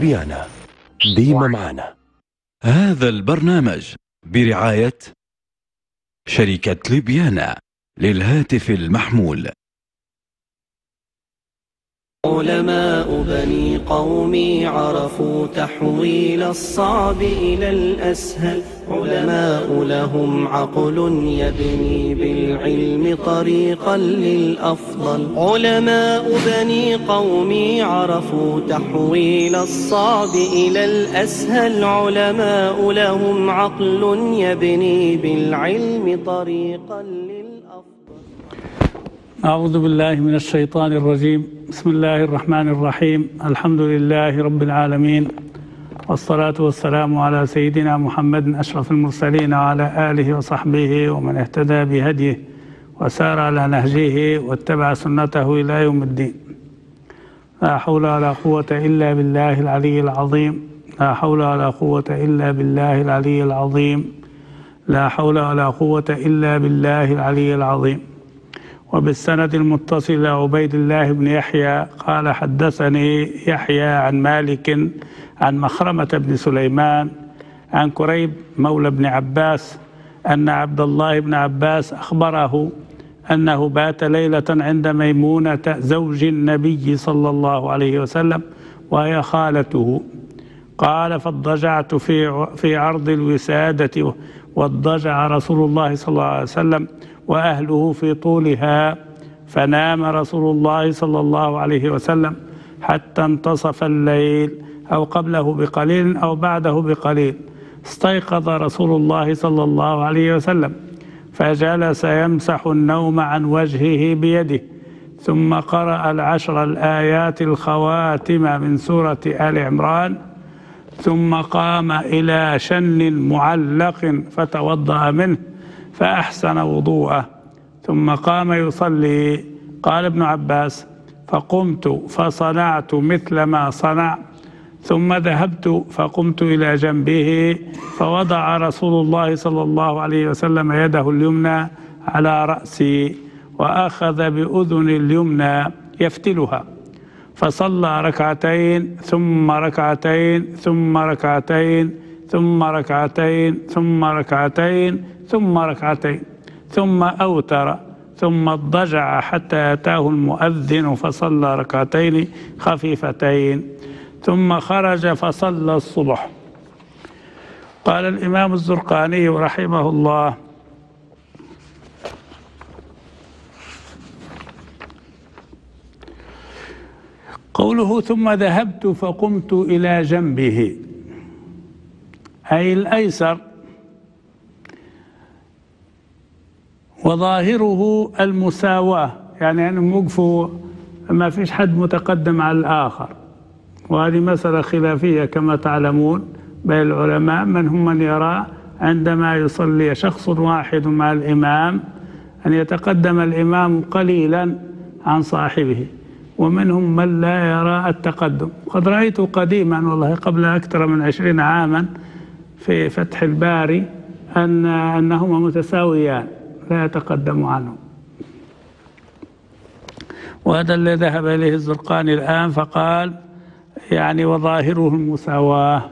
ليبيانا، ديما معنا. هذا البرنامج برعاية شركة ليبيانا للهاتف المحمول. علماء بني قومي عرفوا تحويل الصعب إلى الأسهل، علماء لهم عقل يبني بالعلم طريقا للأفضل. علماء بني قومي عرفوا تحويل الصعب إلى الأسهل، علماء لهم عقل يبني بالعلم طريقا للأفضل. أعوذ بالله من الشيطان الرجيم. بسم الله الرحمن الرحيم. الحمد لله رب العالمين، والصلاة والسلام على سيدنا محمد أشرف المرسلين وعلى آله وصحبه ومن اهتدى بهديه وسار على نهجه واتبع سنته إلى يوم الدين. لا حول ولا قوة إلا بالله العلي العظيم. لا حول ولا قوة إلا بالله العلي العظيم. لا حول ولا قوة إلا بالله العلي العظيم. وبالسند المتصل إلى عبيد الله بن يحيى قال: حدثني يحيى عن مالك عن مخرمة بن سليمان عن كريب مولى بن عباس أن عبد الله بن عباس أخبره أنه بات ليلة عند ميمونة زوج النبي صلى الله عليه وسلم وهي خالته. قال: فاضطجعت في عرض الوسادة، واضطجع رسول الله صلى الله عليه وسلم وأهله في طولها، فنام رسول الله صلى الله عليه وسلم حتى انتصف الليل أو قبله بقليل أو بعده بقليل. استيقظ رسول الله صلى الله عليه وسلم فجلس يمسح النوم عن وجهه بيده، ثم قرأ العشر الآيات الخواتم من سورة آل عمران، ثم قام إلى شن معلق فتوضأ منه فأحسن وضوءه، ثم قام يصلي. قال ابن عباس: فقمت فصنعت مثل ما صنع، ثم ذهبت فقمت إلى جنبه فوضع رسول الله صلى الله عليه وسلم يده اليمنى على رأسي وأخذ بأذن اليمنى يفتلها، فصلى ركعتين ثم ركعتين ثم ركعتين ثم ركعتين ثم ركعتين ثم ركعتين ثم أوتر، ثم اضطجع حتى أتاه المؤذن فصلى ركعتين خفيفتين، ثم خرج فصلى الصبح. قال الإمام الزرقاني رحمه الله: قوله ثم ذهبت فقمت إلى جنبه أي الأيسر، وظاهره المساواة، يعني أنهم وقفوا ما فيش حد متقدم على الآخر، وهذه مسألة خلافية كما تعلمون بين العلماء، منهم من يرى عندما يصلي شخص واحد مع الإمام أن يتقدم الإمام قليلا عن صاحبه، ومنهم من لا يرى التقدم. قد رأيت قديما والله قبل أكثر من 20 عاما في فتح الباري أنهما متساويان لا يتقدم عنه، وهذا الذي ذهب إليه الزرقاني الآن، فقال يعني وظاهره المساواة.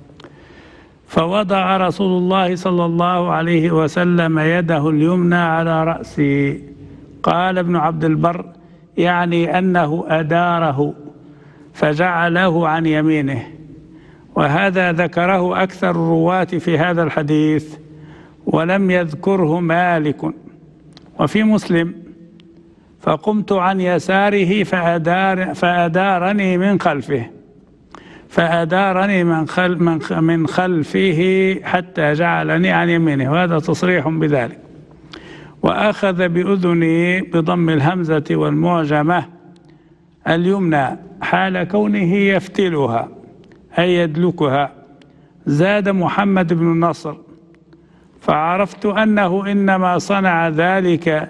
فوضع رسول الله صلى الله عليه وسلم يده اليمنى على رأسي. قال ابن عبد البر: يعني أنه أداره فجعله عن يمينه، وهذا ذكره أكثر الرواة في هذا الحديث ولم يذكره مالك. وفي مسلم: فقمت عن يساره فأدارني من خلفه، فأدارني من خلفه حتى جعلني عن يمينه، وهذا تصريح بذلك. وأخذ بأذني بضم الهمزة والمعجمة اليمنى حال كونه يفتلها أي يدلكها. زاد محمد بن النصر: فعرفت أنه إنما صنع ذلك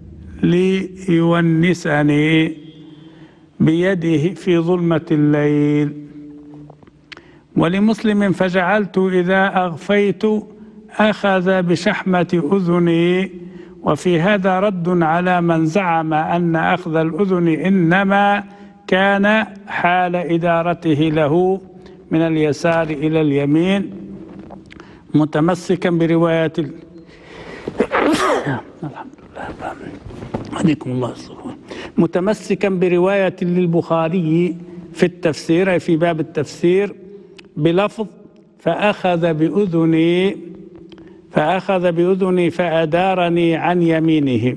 ليونسني بيده في ظلمة الليل. ولمسلم: فجعلت إذا أغفيت أخذ بشحمة أذني. وفي هذا رد على من زعم أن أخذ الأذن إنما كان حال إدارته له من اليسار إلى اليمين متمسكا برواية الحمد لله عليكم الله الصبر. متمسكا برواية للبخاري في التفسير، أي في باب التفسير، بلفظ فأخذ بأذني فأدارني عن يمينه،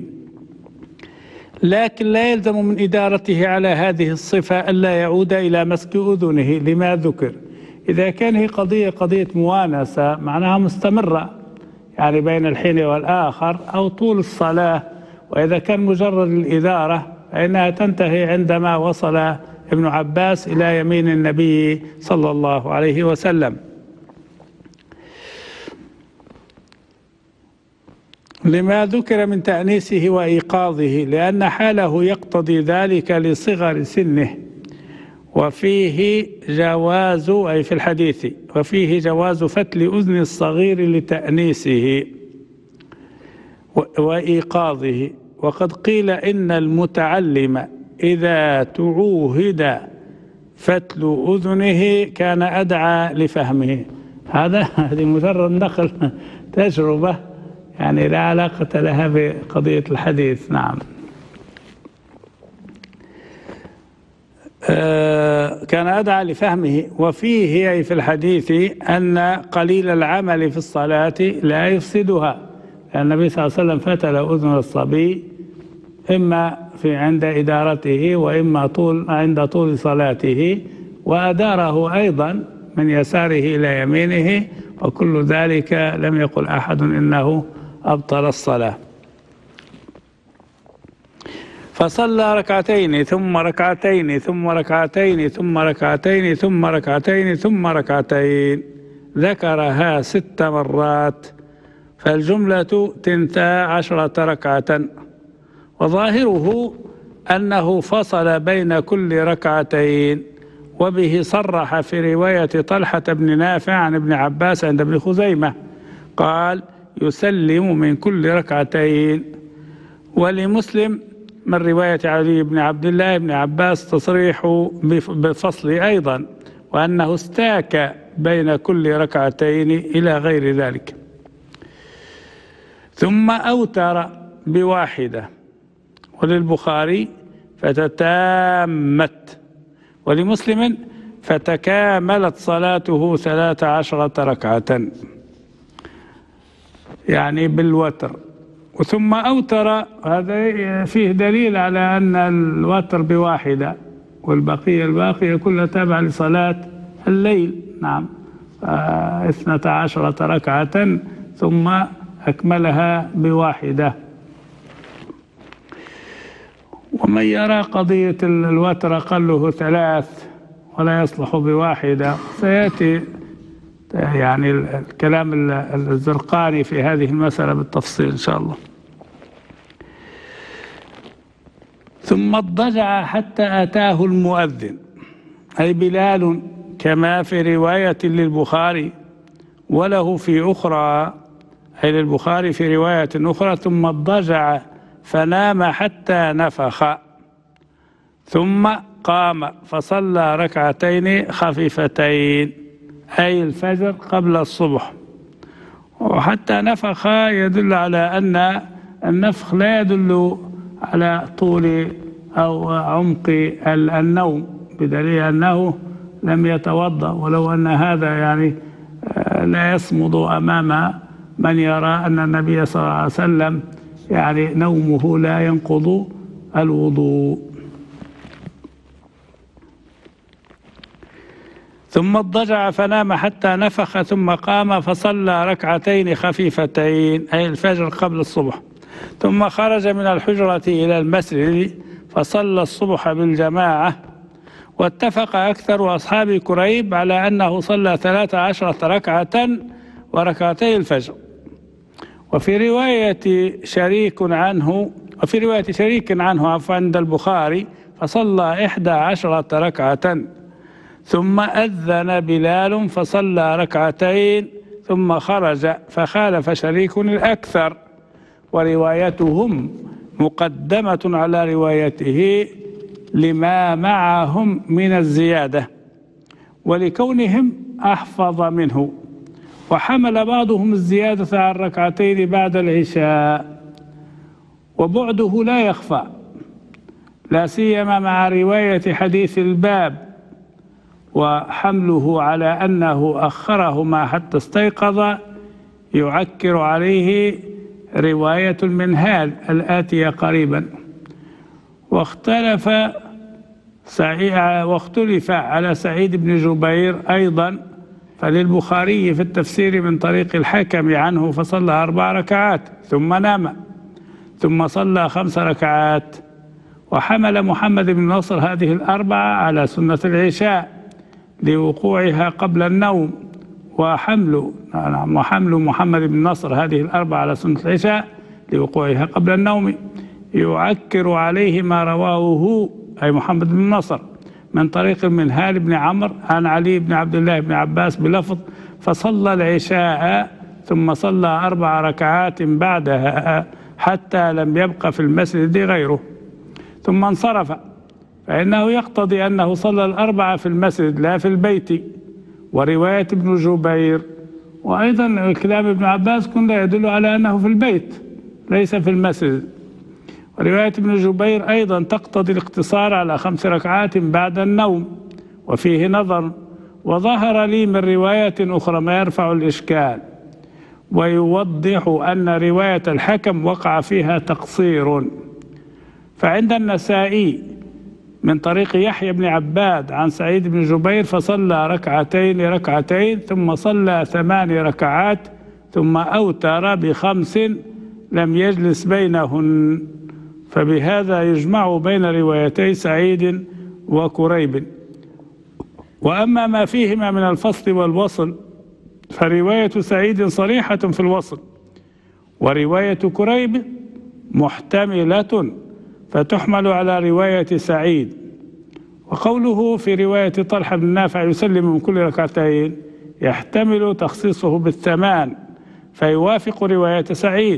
لكن لا يلزم من إدارته على هذه الصفة ألا يعود إلى مسك أذنه لما ذكر. إذا كان هي قضية موانسة معناها مستمرة يعني بين الحين والآخر أو طول الصلاة، وإذا كان مجرد الإدارة فإنها تنتهي عندما وصل ابن عباس إلى يمين النبي صلى الله عليه وسلم. لما ذكر من تأنيسه وإيقاظه، لأن حاله يقتضي ذلك لصغر سنه، وفيه جواز، أي في الحديث، وفيه جواز فتل أذن الصغير لتأنيسه وإيقاظه. وقد قيل إن المتعلم إذا تعوهد فتل أذنه كان أدعى لفهمه. هذه مجرد نقل تجربة يعني لا علاقة لها بقضية الحديث. نعم. كان أدعى لفهمه. وفيه أي في الحديث أن قليل العمل في الصلاة لا يفسدها، لأن النبي صلى الله عليه وسلم فتل أذن الصبي إما عند إدارته وإما عند طول صلاته، وأداره أيضا من يساره إلى يمينه، وكل ذلك لم يقل أحد إنه أبطل الصلاة. فصلى ركعتين ثم ركعتين ثم ركعتين ثم ركعتين ثم ركعتين ثم ركعتين، ذكرها 6 مرات، فالجملة 12 ركعة. وظاهره أنه فصل بين كل ركعتين، وبه صرح في رواية طلحة بن نافع عن ابن عباس عند ابن خزيمة قال: يسلم من كل ركعتين. ولمسلم من رواية علي بن عبد الله بن عباس تصريح بالفصل أيضا، وأنه استاك بين كل ركعتين إلى غير ذلك. ثم أوتر بواحدة، وللبخاري فتتامت، ولمسلم فتكاملت صلاته 13 ركعة يعني بالوتر. ثم أوتر، هذا فيه دليل على أن الوتر بواحدة والباقية كلها تابعة لصلاة الليل. نعم. 12 ركعة ثم أكملها بواحدة. ومن يرى قضية الوتر أقله 3 ولا يصلح بواحدة، سيأتي يعني الكلام الزرقاني في هذه المسألة بالتفصيل إن شاء الله. ثم اضطجع حتى أتاه المؤذن، أي بلال، كما في رواية للبخاري وله في أخرى، أي للبخاري في رواية أخرى: ثم اضطجع فنام حتى نفخ، ثم قام فصلى ركعتين خفيفتين، أي الفجر قبل الصبح. وحتى نفخ يدل على أن النفخ لا يدل على طول أو عمق النوم، بدليل أنه لم يتوضأ، ولو أن هذا يعني لا يصمد أمام من يرى أن النبي صلى الله عليه وسلم يعني نومه لا ينقض الوضوء. ثم اضطجع فنام حتى نفخ، ثم قام فصلى ركعتين خفيفتين، أي الفجر قبل الصبح، ثم خرج من الحجرة إلى المسجد فصلى الصبح بالجماعة. واتفق أكثر أصحاب كريب على أنه صلى 13 ركعة وركعتي الفجر. وفي رواية شريك عنه عند البخاري فصلى 11 ركعة، ثم أذن بلال فصلى ركعتين ثم خرج، فخالف شريك الأكثر، وروايتهم مقدمة على روايته لما معهم من الزيادة. ولكونهم أحفظ منه. وحمل بعضهم الزيادة عن ركعتين بعد العشاء، وبعده لا يخفى، لا سيما مع رواية حديث الباب، وحمله على أنه أخرهما حتى استيقظ يعكر عليه رواية المنهال الآتية قريبا. واختلف على سعيد بن جبير أيضا، فللبخاري في التفسير من طريق الحكم عنه فصلى 4 ركعات ثم نام، ثم صلى 5 ركعات. وحمل محمد بن نصر هذه ال4 على سنة العشاء لوقوعها قبل النوم، وحمل محمد بن نصر هذه ال4 على سنة العشاء لوقوعها قبل النوم يعكر عليه ما رواه هو أي محمد بن نصر من طريق المنهال بن عمرو عن علي بن عبد الله بن عباس بلفظ: فصلى العشاء ثم صلى 4 ركعات بعدها حتى لم يبق في المسجد غيره ثم انصرف، فإنه يقتضي أنه صلى ال4 في المسجد لا في البيت. ورواية ابن جبير وأيضا كلام ابن عباس كله يدل على أنه في البيت ليس في المسجد. ورواية ابن جبير أيضا تقتضي الاقتصار على 5 ركعات بعد النوم، وفيه نظر. وظهر لي من رواية أخرى ما يرفع الإشكال ويوضح أن رواية الحكم وقع فيها تقصير. فعند النسائي من طريق يحيى بن عباد عن سعيد بن جبير فصلى ركعتين ثم صلى 8 ركعات ثم أوتر ب5 لم يجلس بينهن، فبهذا يجمع بين روايتي سعيد وكريب. وأما ما فيهما من الفصل والوصل فرواية سعيد صريحة في الوصل، ورواية كريب محتملة فتحمل على رواية سعيد. وقوله في رواية طلحة بن نافع يسلم من كل ركعتين يحتمل تخصيصه ب8 فيوافق رواية سعيد،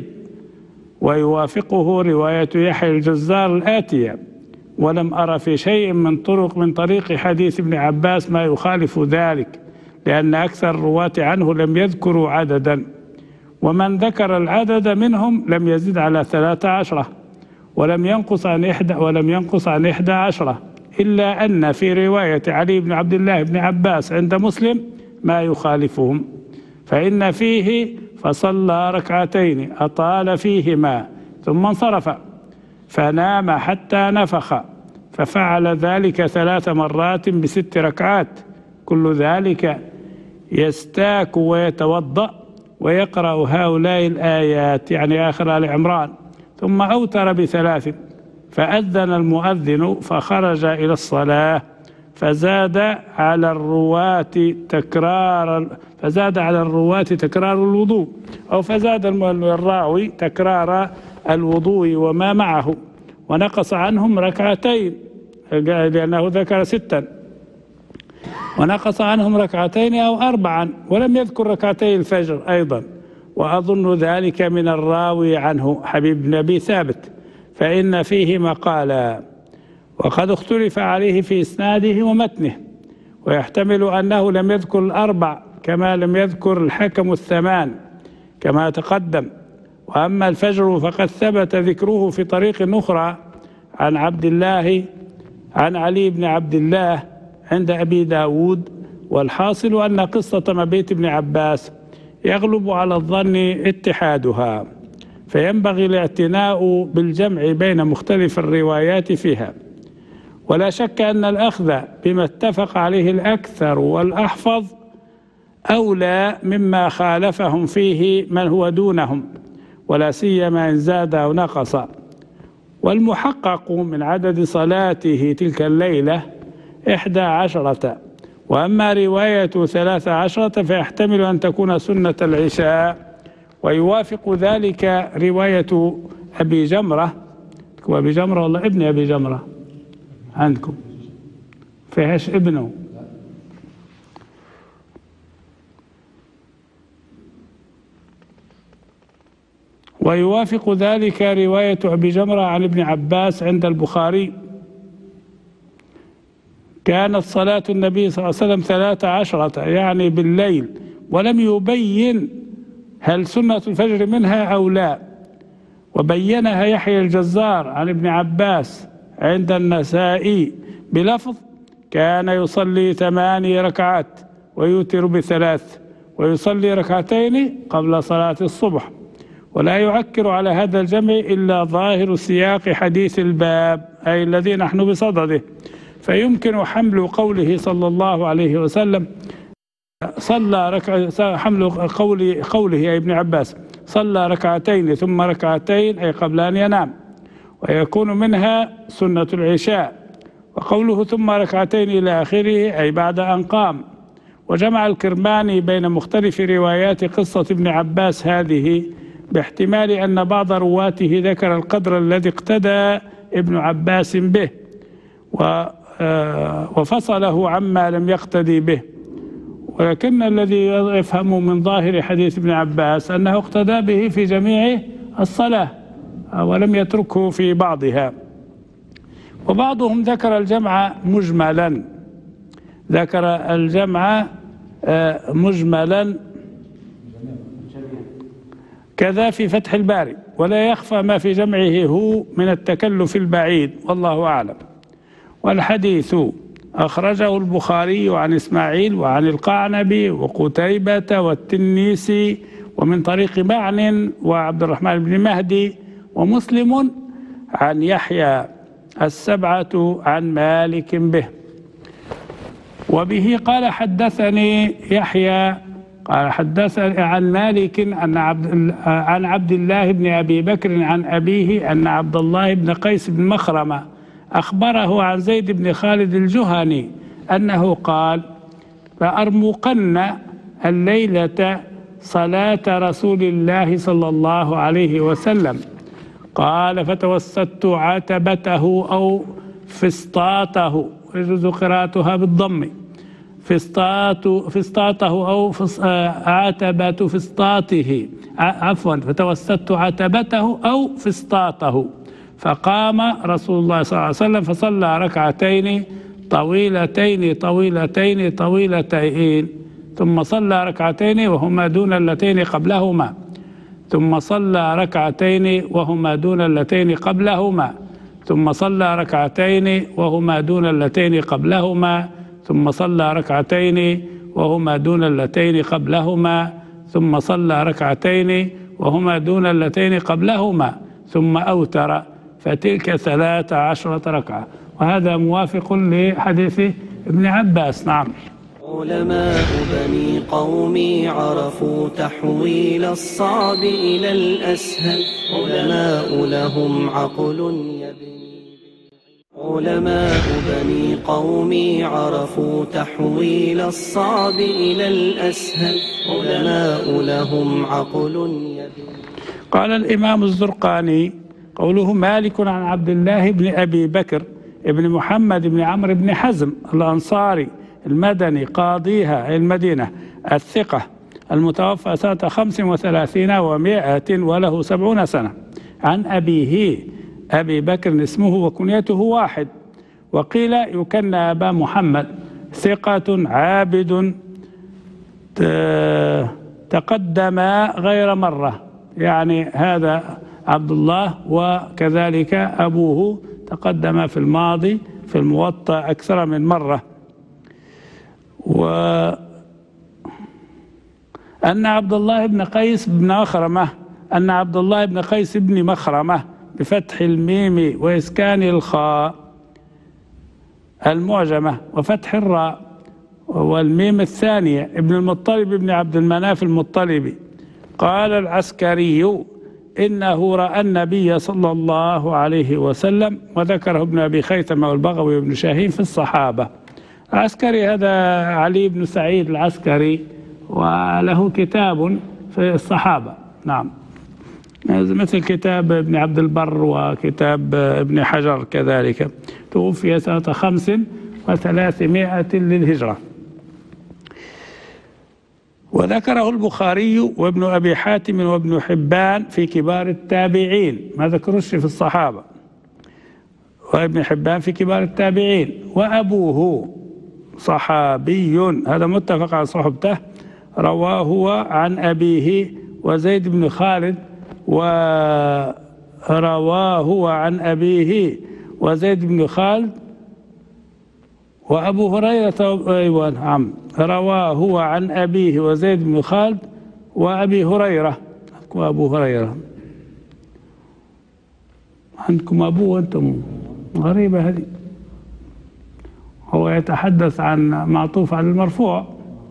ويوافقه رواية يحيى الجزار الآتية. ولم أرى في شيء من طريق حديث ابن عباس ما يخالف ذلك، لأن أكثر الرواة عنه لم يذكروا عددا، ومن ذكر العدد منهم لم يزد على 13 ولم ينقص عن 11، إلا أن في رواية علي بن عبد الله بن عباس عند مسلم ما يخالفهم، فإن فيه: فصلى ركعتين أطال فيهما ثم انصرف فنام حتى نفخ، ففعل ذلك 3 مرات ب6 ركعات، كل ذلك يستاك ويتوضأ ويقرأ هؤلاء الآيات يعني آخر آل عمران، ثم أوتر ب3 فأذن المؤذن فخرج إلى الصلاة فزاد على الرواة تكرار الوضوء، أو فزاد الراوي تكرار الوضوء وما معه، ونقص عنهم 2 ركعتين لأنه ذكر 6، ونقص عنهم 2 ركعتين أو 4 ولم يذكر 2 ركعتي الفجر أيضا. وأظن ذلك من الراوي عنه حبيب بن أبي ثابت، فإن فيه مقالا وقد اختلف عليه في إسناده ومتنه، ويحتمل أنه لم يذكر 4 كما لم يذكر الحكم 8 كما تقدم. وأما الفجر فقد ثبت ذكره في طريق أخرى عن علي بن عبد الله عند أبي داود. والحاصل أن قصة مبيت ابن عباس يغلب على الظن اتحادها، فينبغي الاعتناء بالجمع بين مختلف الروايات فيها. ولا شك أن الأخذ بما اتفق عليه الأكثر والأحفظ أولى مما خالفهم فيه من هو دونهم، ولا سيما إن زاد أو نقص. والمحقق من عدد صلاته تلك الليلة 11، وأما رواية 13 فيحتمل أن تكون سنة العشاء، ويوافق ذلك رواية أبي جمرة والله ابن أبي جمرة عندكم فيهاش ابنه، ويوافق ذلك رواية أبي جمرة عن ابن عباس عند البخاري كانت صلاة النبي صلى الله عليه وسلم 13 يعني بالليل، ولم يبين هل سنة الفجر منها أو لا. وبينها يحيى الجزار عن ابن عباس عند النسائي بلفظ: كان يصلي 8 ركعات ويوتر ب3 ويصلي 2 ركعتين قبل صلاة الصبح. ولا يعكر على هذا الجمع إلا ظاهر سياق حديث الباب، أي الذي نحن بصدده، فيمكن حمل قوله صلى الله عليه وسلم حمل قوله يا ابن عباس صلى 2 ركعتين ثم 2 ركعتين أي قبل أن ينام، ويكون منها سنة العشاء. وقوله ثم 2 ركعتين إلى آخره أي بعد أن قام. وجمع الكرماني بين مختلف روايات قصة ابن عباس هذه باحتمال أن بعض رواته ذكر القدر الذي اقتدى ابن عباس به وفصله عما لم يقتدي به. ولكن الذي يفهم من ظاهر حديث ابن عباس أنه اقتدى به في جميع الصلاة ولم يتركه في بعضها. وبعضهم ذكر الجمع مجملا، ذكر الجمع مجملا كذا في فتح الباري، ولا يخفى ما في جمعه هو من التكلف البعيد، والله أعلم. والحديث أخرجه البخاري عن إسماعيل وعن القعنبي وقتيبة والتنيسي ومن طريق معن وعبد الرحمن بن مهدي، ومسلم عن يحيى، السبعة عن مالك به. وبه قال حدثني يحيى قال حدثني عن مالك عن عبد الله بن أبي بكر عن أبيه أن عبد الله بن قيس بن مخرمة أخبره عن زيد بن خالد الجهني أنه قال: فأرمقن الليلة صلاة رسول الله صلى الله عليه وسلم. قال: فتوسدت عتبته أو فسطاته، يجوز قراءتها بالضم، فسطاته أو عتبة فسطاته، عفوا، فتوسدت عتبته أو فسطاته. فقام رسول الله صلى الله عليه وسلم فصلى 2 ركعتين طويلتين طويلتين طويلتين، ثم صلى 2 ركعتين وهما دون اللتين قبلهما، ثم صلى 2 ركعتين وهما دون اللتين قبلهما، ثم صلى 2 ركعتين وهما دون اللتين قبلهما، ثم صلى 2 ركعتين وهما دون اللتين قبلهما، ثم صلى 2 ركعتين وهما دون اللتين قبلهما، ثم أوتر، فتلك 13 ركعة. وهذا موافق لحديث ابن عباس. نعم. علماء بني قومي عرفوا تحويل الصعب إلى الأسهل، علماء لهم عقل يبني. علماء بني قومي عرفوا تحويل الصعب إلى الأسهل، علماء لهم عقل يبني. قال الإمام الزرقاني: قوله مالك عن عبد الله بن أبي بكر ابن محمد بن عمرو بن حزم الأنصاري المدني قاضيها المدينة الثقة المتوفى سنة 35 و100 وله 70 سنة، عن أبيه أبي بكر اسمه وكنيته واحد، وقيل يكنى أبا محمد، ثقة عابد تقدم غير مرة، يعني هذا عبد الله وكذلك أبوه تقدم في الماضي في الموطأ أكثر من مرة. وأن عبد الله بن قيس بن مخرمة، أن عبد الله بن قيس بن مخرمة بفتح الميم وإسكان الخاء المعجمة وفتح الراء والميم الثانية ابن المطلب بن عبد المناف المطلبي. قال العسكري: إنه رأى النبي صلى الله عليه وسلم، وذكره ابن أبي خيثمة والبغوي وابن شاهين في الصحابة. العسكري هذا علي بن سعيد العسكري، وله كتاب في الصحابة. نعم، مثل كتاب ابن عبد البر وكتاب ابن حجر كذلك. توفي سنة 35 للهجرة. وذكره البخاري وابن أبي حاتم وابن حبان في كبار التابعين، ما ذكروش في الصحابة، وابن حبان في كبار التابعين. وأبوه صحابي، هذا متفق على صحبته. رواه هو عن أبيه وزيد بن خالد، ورواه هو عن أبيه وزيد بن خالد وأبو هريرة. أيوة نعم، رواه هو عن أبيه وزيد بن خالد وأبي هريرة. وأبو هريرة عندكم أبوه وأنتم، غريبة هذه. هو يتحدث عن معطوف على المرفوع.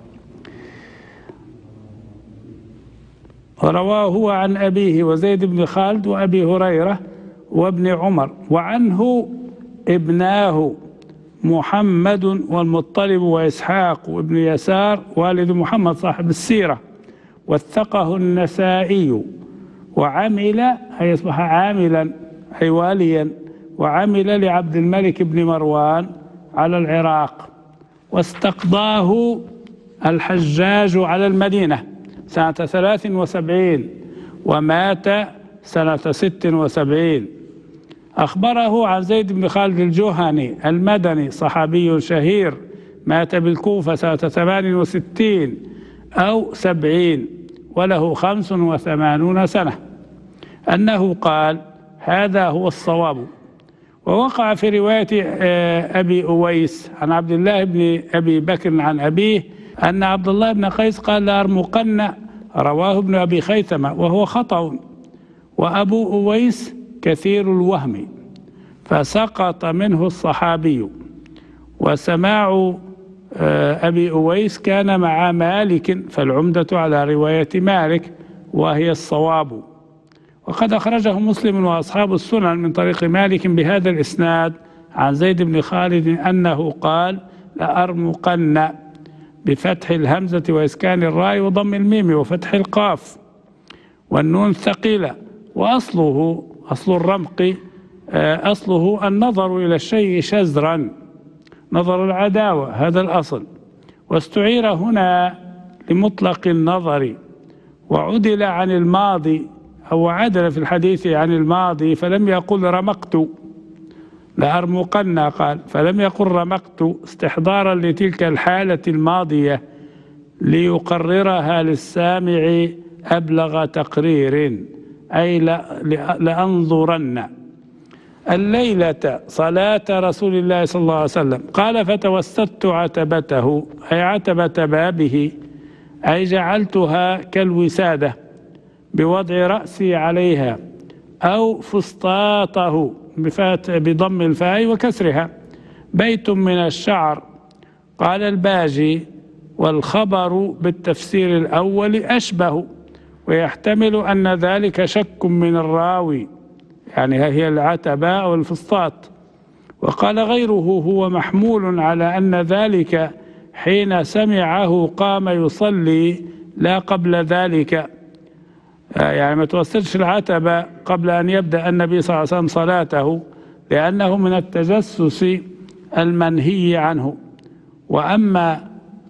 رواه هو عن أبيه وزيد بن خالد وأبي هريرة وابن عمر، وعنه ابناه محمد والمطلب وإسحاق وابن يسار والد محمد صاحب السيرة، وثقه النسائي. وعمل أي يصبح عاملا أي واليا، وعمل لعبد الملك بن مروان على العراق، واستقضاه الحجاج على المدينة سنة 73 ومات سنة 76. أخبره عن زيد بن خالد الجهني المدني صحابي شهير، مات بالكوفة سنة 68 أو 70 وله 85 سنة، أنه قال: هذا هو الصواب. ووقع في رواية أبي أويس عن عبد الله بن أبي بكر عن أبيه أن عبد الله بن قيس قال: لأرمقن، رواه ابن أبي خيثمة وهو خطأ، وأبو أويس كثير الوهم، فسقط منه الصحابي. وسماع أبي أويس كان مع مالك، فالعمدة على رواية مالك وهي الصواب. وقد أخرجه مسلم وأصحاب السنن من طريق مالك بهذا الإسناد عن زيد بن خالد أنه قال: لأرمقن، بفتح الهمزة وإسكان الراء وضم الميم وفتح القاف والنون ثقيلة. وأصله أصل الرمق أصله النظر إلى الشيء شزرا، نظر العداوة، هذا الأصل. واستعير هنا لمطلق النظر، وعدل عن الماضي أو عدل في الحديث عن الماضي، فلم يقل رمقت، لأرمقن قال، فلم يقل رمقت، استحضارا لتلك الحالة الماضية ليقررها للسامع أبلغ تقرير، أي لأنظرن الليلة صلاة رسول الله صلى الله عليه وسلم. قال: فتوسدت عتبته، أي عتبة بابه، أي جعلتها كالوسادة بوضع رأسي عليها، أو فسطاطه بضم الفاء وكسرها، بيت من الشعر. قال الباجي: والخبر بالتفسير الأول أشبه، ويحتمل أن ذلك شك من الراوي، يعني هي العتبة أو الفسطاط. وقال غيره: هو محمول على أن ذلك حين سمعه قام يصلي لا قبل ذلك، يعني ما توسدش العتبة قبل أن يبدأ النبي صلى الله عليه وسلم صلاته، لأنه من التجسس المنهي عنه. وأما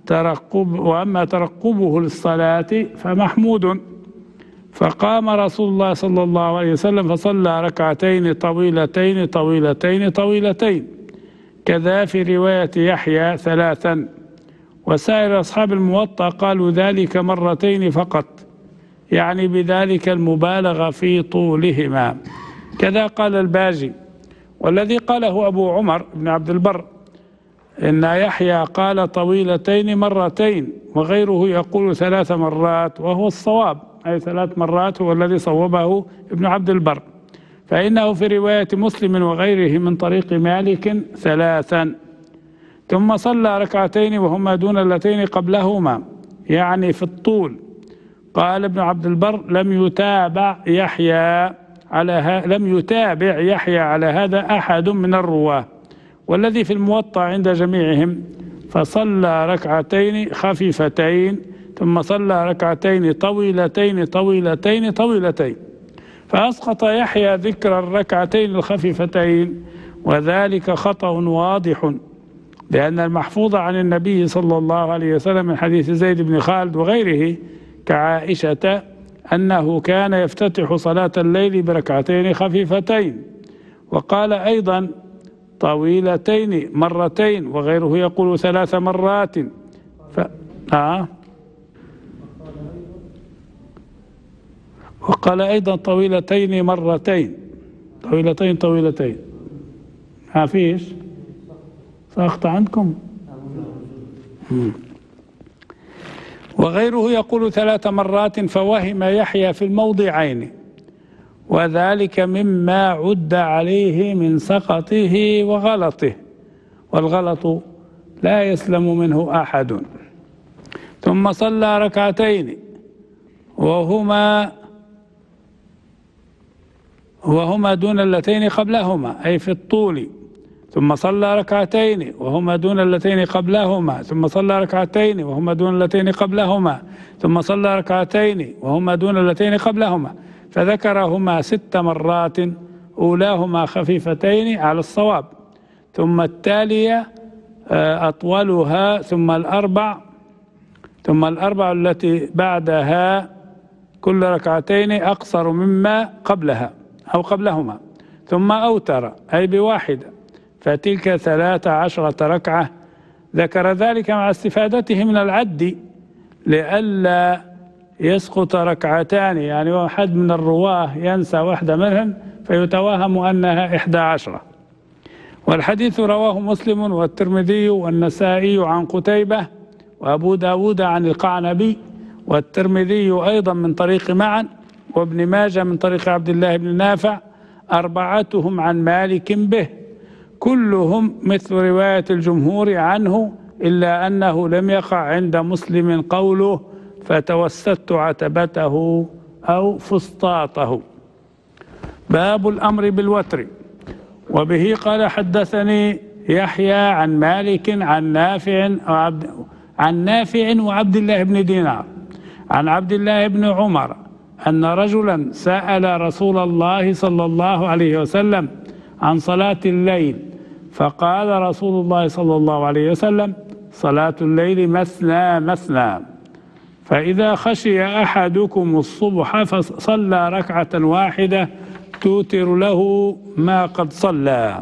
ترقبه للصلاة فمحمود. فقام رسول الله صلى الله عليه وسلم فصلى ركعتين طويلتين طويلتين طويلتين، كذا في رواية يحيى 3. وسائر أصحاب الموطأ قالوا ذلك مرتين فقط، يعني بذلك المبالغة في طولهما. كذا قال الباجي. والذي قاله أبو عمر بن عبد البر إن يحيى قال طويلتين مرتين، وغيره يقول 3 مرات، وهو الصواب، أي 3 مرات هو الذي صوبه ابن عبد البر، فإنه في رواية مسلم وغيره من طريق مالك 3. ثم صلى ركعتين وهما دون اللتين قبلهما، يعني في الطول. قال ابن عبد البر: لم يتابع يحيى على هذا أحد من الرواه. والذي في الموطأ عند جميعهم: فصلى ركعتين خفيفتين ثم صلى ركعتين طويلتين طويلتين طويلتين، فأسقط يحيى ذكر الركعتين الخفيفتين، وذلك خطأ واضح، لأن المحفوظ عن النبي صلى الله عليه وسلم من حديث زيد بن خالد وغيره كعائشة أنه كان يفتتح صلاة الليل بركعتين خفيفتين. وقال أيضا طويلتين مرتين، وغيره يقول 3 مرات. وقال أيضا طويلتين مرتين، طويلتين ما فيش ساقط عندكم. وغيره يقول 3 مرات، فوهم يحيى في الموضعين، وذلك مما عد عليه من سقطه وغلطه، والغلط لا يسلم منه أحد. ثم صلى ركعتين وهما دون اللتين قبلهما، أي في الطول. ثم صلى ركعتين وهما دون اللتين قبلهما، ثم صلى ركعتين وهما دون اللتين قبلهما، ثم صلى ركعتين وهما دون اللتين قبلهما، فذكرهما 6 مرات، أولاهما خفيفتين على الصواب، ثم التالية أطولها، ثم الأربع التي بعدها كل ركعتين أقصر مما قبلها أو قبلهما، ثم أوتر أي بواحدة، فتلك 13 ركعة. ذكر ذلك مع استفادته من العد لئلا يسقط ركعتان، يعني واحد من الرواه ينسى واحدة منهم فيتوهم أنها 11. والحديث رواه مسلم والترمذي والنسائي عن قتيبة، وأبو داود عن القعنبي، والترمذي أيضا من طريق معا، وابن ماجه من طريق عبد الله بن نافع، 4 عن مالك به، كلهم مثل رواية الجمهور عنه، إلا أنه لم يقع عند مسلم قوله فتوسدت عتبته أو فسطاطه. باب الأمر بالوتر. وبه قال حدثني يحيى عن مالك عن نافع وعبد الله بن دينار عن عبد الله بن عمر أن رجلا سأل رسول الله صلى الله عليه وسلم عن صلاة الليل، فقال رسول الله صلى الله عليه وسلم: صلاة الليل مثنى مثنى، فإذا خشي أحدكم الصبح فصلى ركعة واحدة توتر له ما قد صلى.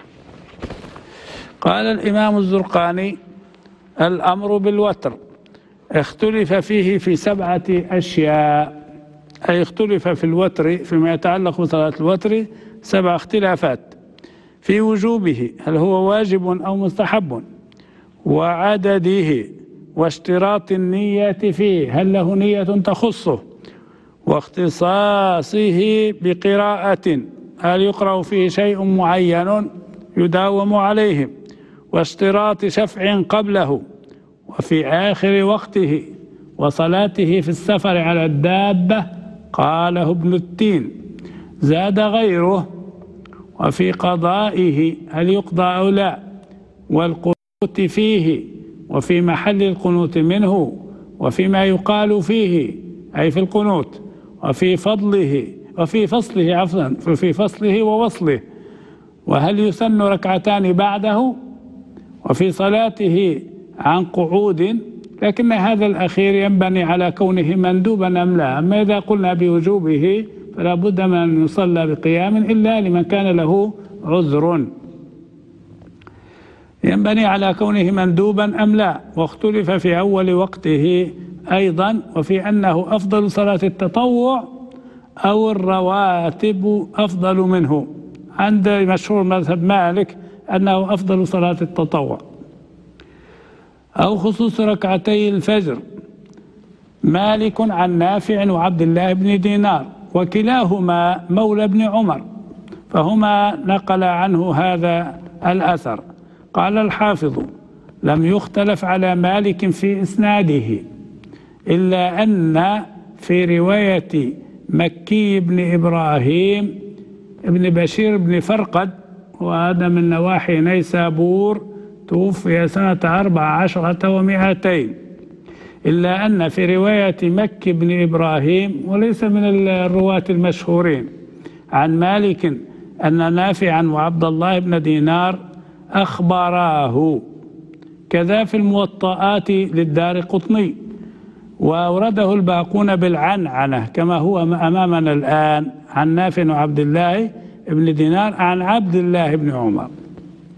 قال الإمام الزرقاني: الأمر بالوتر اختلف فيه في 7 أشياء، أي اختلف في الوتر فيما يتعلق بصلاة الوتر 7 اختلافات: في وجوبه، هل هو واجب أو مستحب، وعدده، واشتراط النية فيه، هل له نية تخصه، واختصاصه بقراءة، هل يقرأ فيه شيء معين يداوم عليه، واشتراط شفع قبله، وفي آخر وقته، وصلاته في السفر على الدابة، قاله ابن التين. زاد غيره: وفي قضائه، هل يقضى أو لا، والقنوت فيه، وفي محل القنوت منه، وفيما يقال فيه أي في القنوت، وفي فصله ووصله، وهل يسن ركعتان بعده، وفي صلاته عن قعود، لكن هذا الأخير ينبني على كونه مندوبا أم لا. أما إذا قلنا بوجوبه فلا بد من أن يصلى بقيام إلا لمن كان له عذر، ينبني على كونه مندوبا أم لا. واختلف في أول وقته أيضا، وفي أنه أفضل صلاة التطوع أو الرواتب أفضل منه. عند مشهور مذهب مالك أنه أفضل صلاة التطوع، أو خصوص ركعتي الفجر. مالك عن نافع وعبد الله بن دينار، وكلاهما مولى ابن عمر، فهما نقل عنه هذا الأثر. قال الحافظ: لم يختلف على مالك في إسناده، إلا أن في رواية مكي بن إبراهيم ابن بشير بن فرقد، وهذا من نواحي نيسابور، توفي سنة 14 و200، إلا أن في رواية مكي بن إبراهيم، وليس من الرواة المشهورين، عن مالك أن نافعا وعبد الله بن دينار أخبراه. كذا في الموطئات للدارقطني، وأورده الباقون بالعنعنة كما هو أمامنا الآن، عن نافع وعبد الله بن دينار عن عبد الله بن عمر.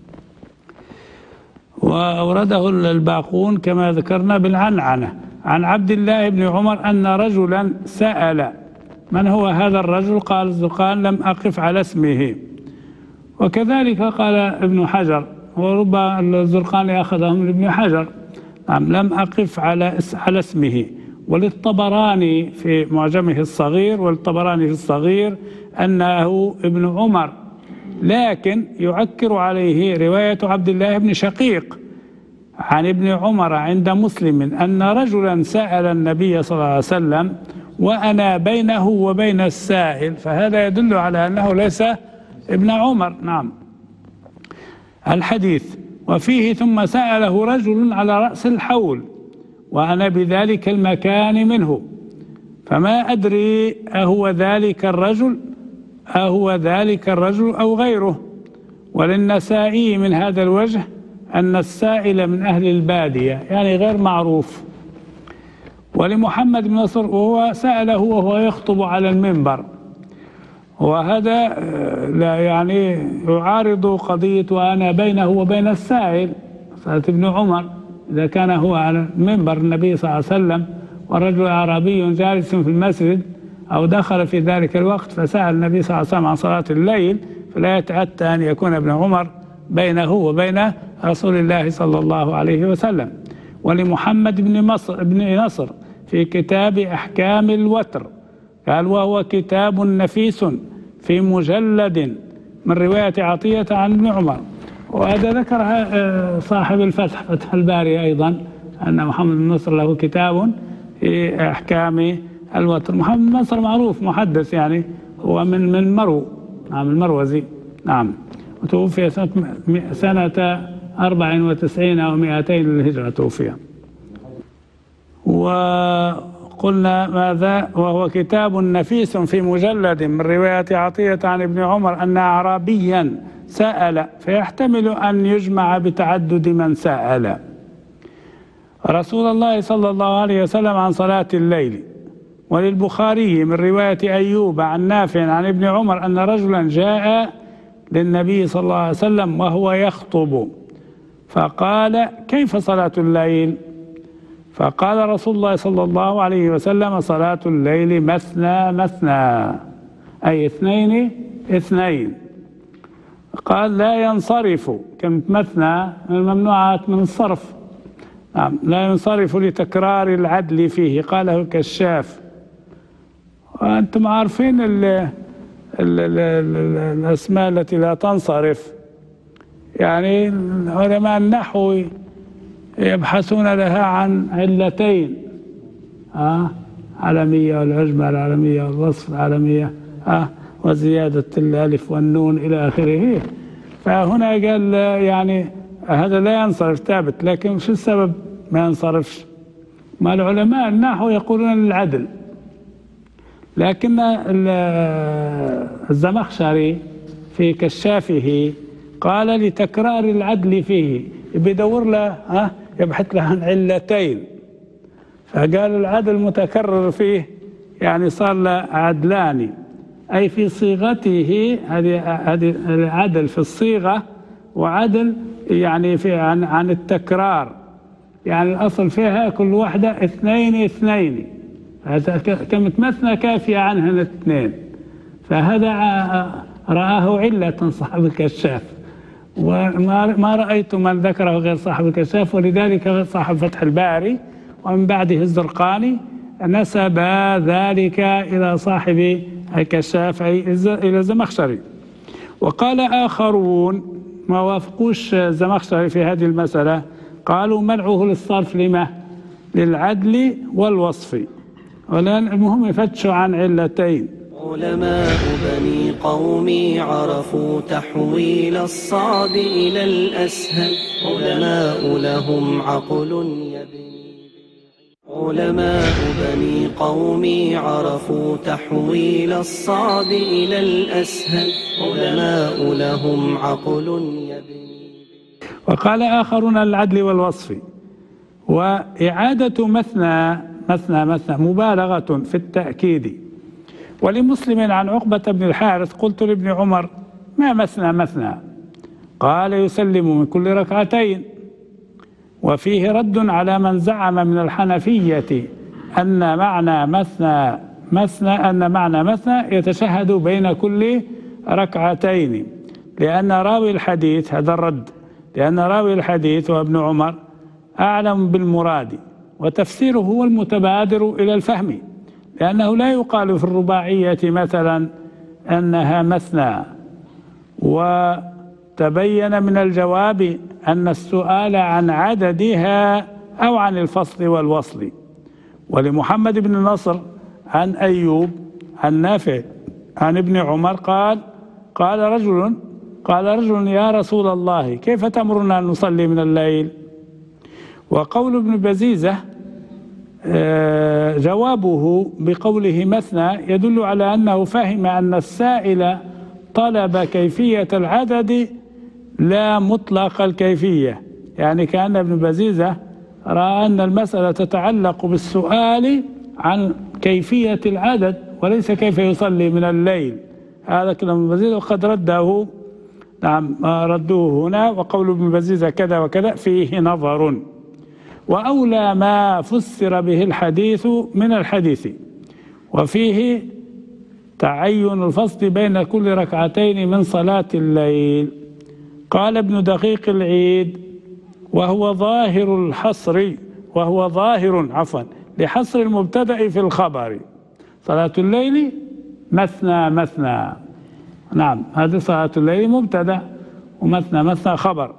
وأورده الباقون كما ذكرنا بالعنعنة عن عبد الله بن عمر أن رجلا سأل من هو هذا الرجل؟ قال الزرقان لم أقف على اسمه. وكذلك قال ابن حجر، ورب الزرقاني أخذه من ابن حجر، نعم لم أقف على اسمه. وللطبراني في معجمه الصغير، والطبراني في الصغير أنه ابن عمر، لكن يعكر عليه رواية عبد الله بن شقيق عن ابن عمر عند مسلم أن رجلا سأل النبي صلى الله عليه وسلم وأنا بينه وبين السائل، فهذا يدل على أنه ليس ابن عمر. نعم. الحديث وفيه ثم سأله رجل على رأس الحول وأنا بذلك المكان منه فما أدري أهو ذلك الرجل أو غيره. وللنسائي من هذا الوجه أن السائل من أهل البادية يعني غير معروف. ولمحمد بن نصر وهو سأله وهو يخطب على المنبر، وهذا لا يعني يعارض قضية وأنا بينه وبين السائل. سألت ابن عمر إذا كان هو على منبر النبي صلى الله عليه وسلم والرجل أعرابي جالس في المسجد أو دخل في ذلك الوقت فسأل النبي صلى الله عليه وسلم عن صلاة الليل، فلا يتأتى أن يكون ابن عمر بينه وبين رسول الله صلى الله عليه وسلم. ولمحمد بن نصر في كتاب أحكام الوتر قال وهو كتاب نفيس في مجلد من رواية عطية عن ابن عمر. وهذا ذكرها صاحب الفتح، فتح الباري أيضا، أن محمد بن نصر له كتاب في أحكام الوتر. محمد بن نصر معروف محدث، يعني هو من مرو، نعم المروزي، نعم، وتوفي سنة 94 أو 200 للهجرة توفي. وقلنا ماذا؟ وهو كتاب نفيس في مجلد من رواية عطية عن ابن عمر أن أعرابيا سأل، فيحتمل أن يجمع بتعدد من سأل رسول الله صلى الله عليه وسلم عن صلاة الليل. وللبخاري من رواية أيوب عن نافع عن ابن عمر أن رجلا جاء للنبي صلى الله عليه وسلم وهو يخطب فقال كيف صلاة الليل؟ فقال رسول الله صلى الله عليه وسلم صلاة الليل مثنى مثنى، أي 2 2. قال لا ينصرف، كلمة مثنى من الممنوعات من الصرف، نعم، لا ينصرف لتكرار العدل فيه، قاله الكشاف. وأنتم عارفين الأسماء التي لا تنصرف، يعني علماء النحو يبحثون لها عن علتين، علمية والعجمة العلمية والوصف العلمية، وزيادة الألف والنون إلى آخره. فهنا قال يعني هذا لا ينصرف ثابت، لكن شو السبب ما ينصرفش؟ ما العلماء النحو يقولون العدل، لكن الزمخشري في كشافه قال لتكرار العدل فيه، بيدور له يبحث له عن علتين، فقال العدل متكرر فيه يعني صار له عدلان، أي في صيغته، هذه العدل في الصيغة، وعدل يعني في عن التكرار، يعني الأصل فيها كل واحدة 2 2. هذا كلمة مثنى كافية عنها 2، فهذا رآه علة صاحب الكشاف، وما رأيت من ذكره غير صاحب الكشاف، ولذلك صاحب فتح الباري ومن بعده الزرقاني نسب ذلك إلى صاحب الكشاف أي إلى الزمخشري. وقال آخرون ما وافقوش الزمخشري في هذه المسألة، قالوا منعه للصرف لما؟ للعدل والوصف، ولأن المهم يفتشوا عن علتين. علماء بني قومي عرفوا تحويل الصعب إلى الأسهل، علماء لهم عقل يبني. علماء بني قومي عرفوا تحويل الصعب إلى الأسهل، علماء لهم عقل يبني. وقال آخرون العدل والوصف. وإعادة مثنى مثنى مثنى مبالغة في التأكيد. ولمسلم عن عقبة بن الحارث قلت لابن عمر ما مثنى مثنى؟ قال يسلم من كل 2 ركعتين، وفيه رد على من زعم من الحنفية أن معنى مثنى يتشهد بين كل ركعتين، لأن راوي الحديث، هذا الرد، لأن راوي الحديث وابن عمر أعلم بالمراد، وتفسيره هو المتبادر إلى الفهم، لأنه لا يقال في الرباعية مثلا أنها مثنى. وتبين من الجواب أن السؤال عن عددها أو عن الفصل والوصل. ولمحمد بن نصر عن أيوب عن نافع عن ابن عمر قال رجل يا رسول الله كيف تأمرنا أن نصلي من الليل؟ وقول ابن بزيزة جوابه بقوله مثنى يدل على أنه فهم أن السائل طلب كيفية العدد لا مطلق الكيفية، يعني كأن ابن بزيزة رأى أن المسألة تتعلق بالسؤال عن كيفية العدد وليس كيف يصلي من الليل. هذا كلام ابن بزيزة وقد رده، نعم ردوه هنا. وقول ابن بزيزة كذا وكذا فيه نظر، وأولى ما فسر به الحديث من الحديث، وفيه تعين الفصل بين كل ركعتين من صلاة الليل. قال ابن دقيق العيد وهو ظاهر لحصر المبتدأ في الخبر، صلاة الليل مثنى. نعم، هذه صلاة الليل مبتدأ، ومثنى خبر،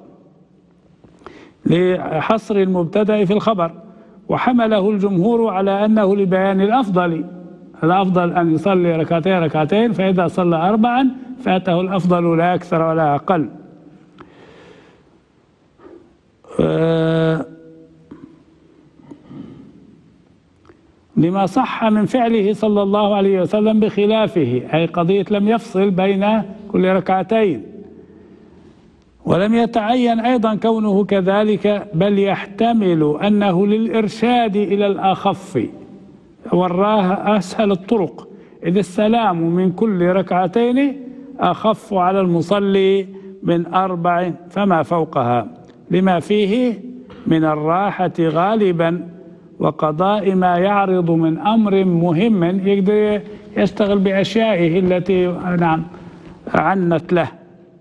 لحصر المبتدأ في الخبر. وحمله الجمهور على أنه لبيان الأفضل أن يصلي ركعتين، فإذا صلى 4 فاته الأفضل لا أكثر ولا أقل. لما صح من فعله صلى الله عليه وسلم بخلافه، أي قضية لم يفصل بين كل ركعتين. ولم يتعين أيضا كونه كذلك، بل يحتمل أنه للإرشاد إلى الأخف، وراه أسهل الطرق، إذ السلام من كل ركعتين أخف على المصلي من 4 فما فوقها، لما فيه من الراحة غالبا وقضاء ما يعرض من أمر مهم يقدر يشتغل بأشيائه التي نعم عنت له،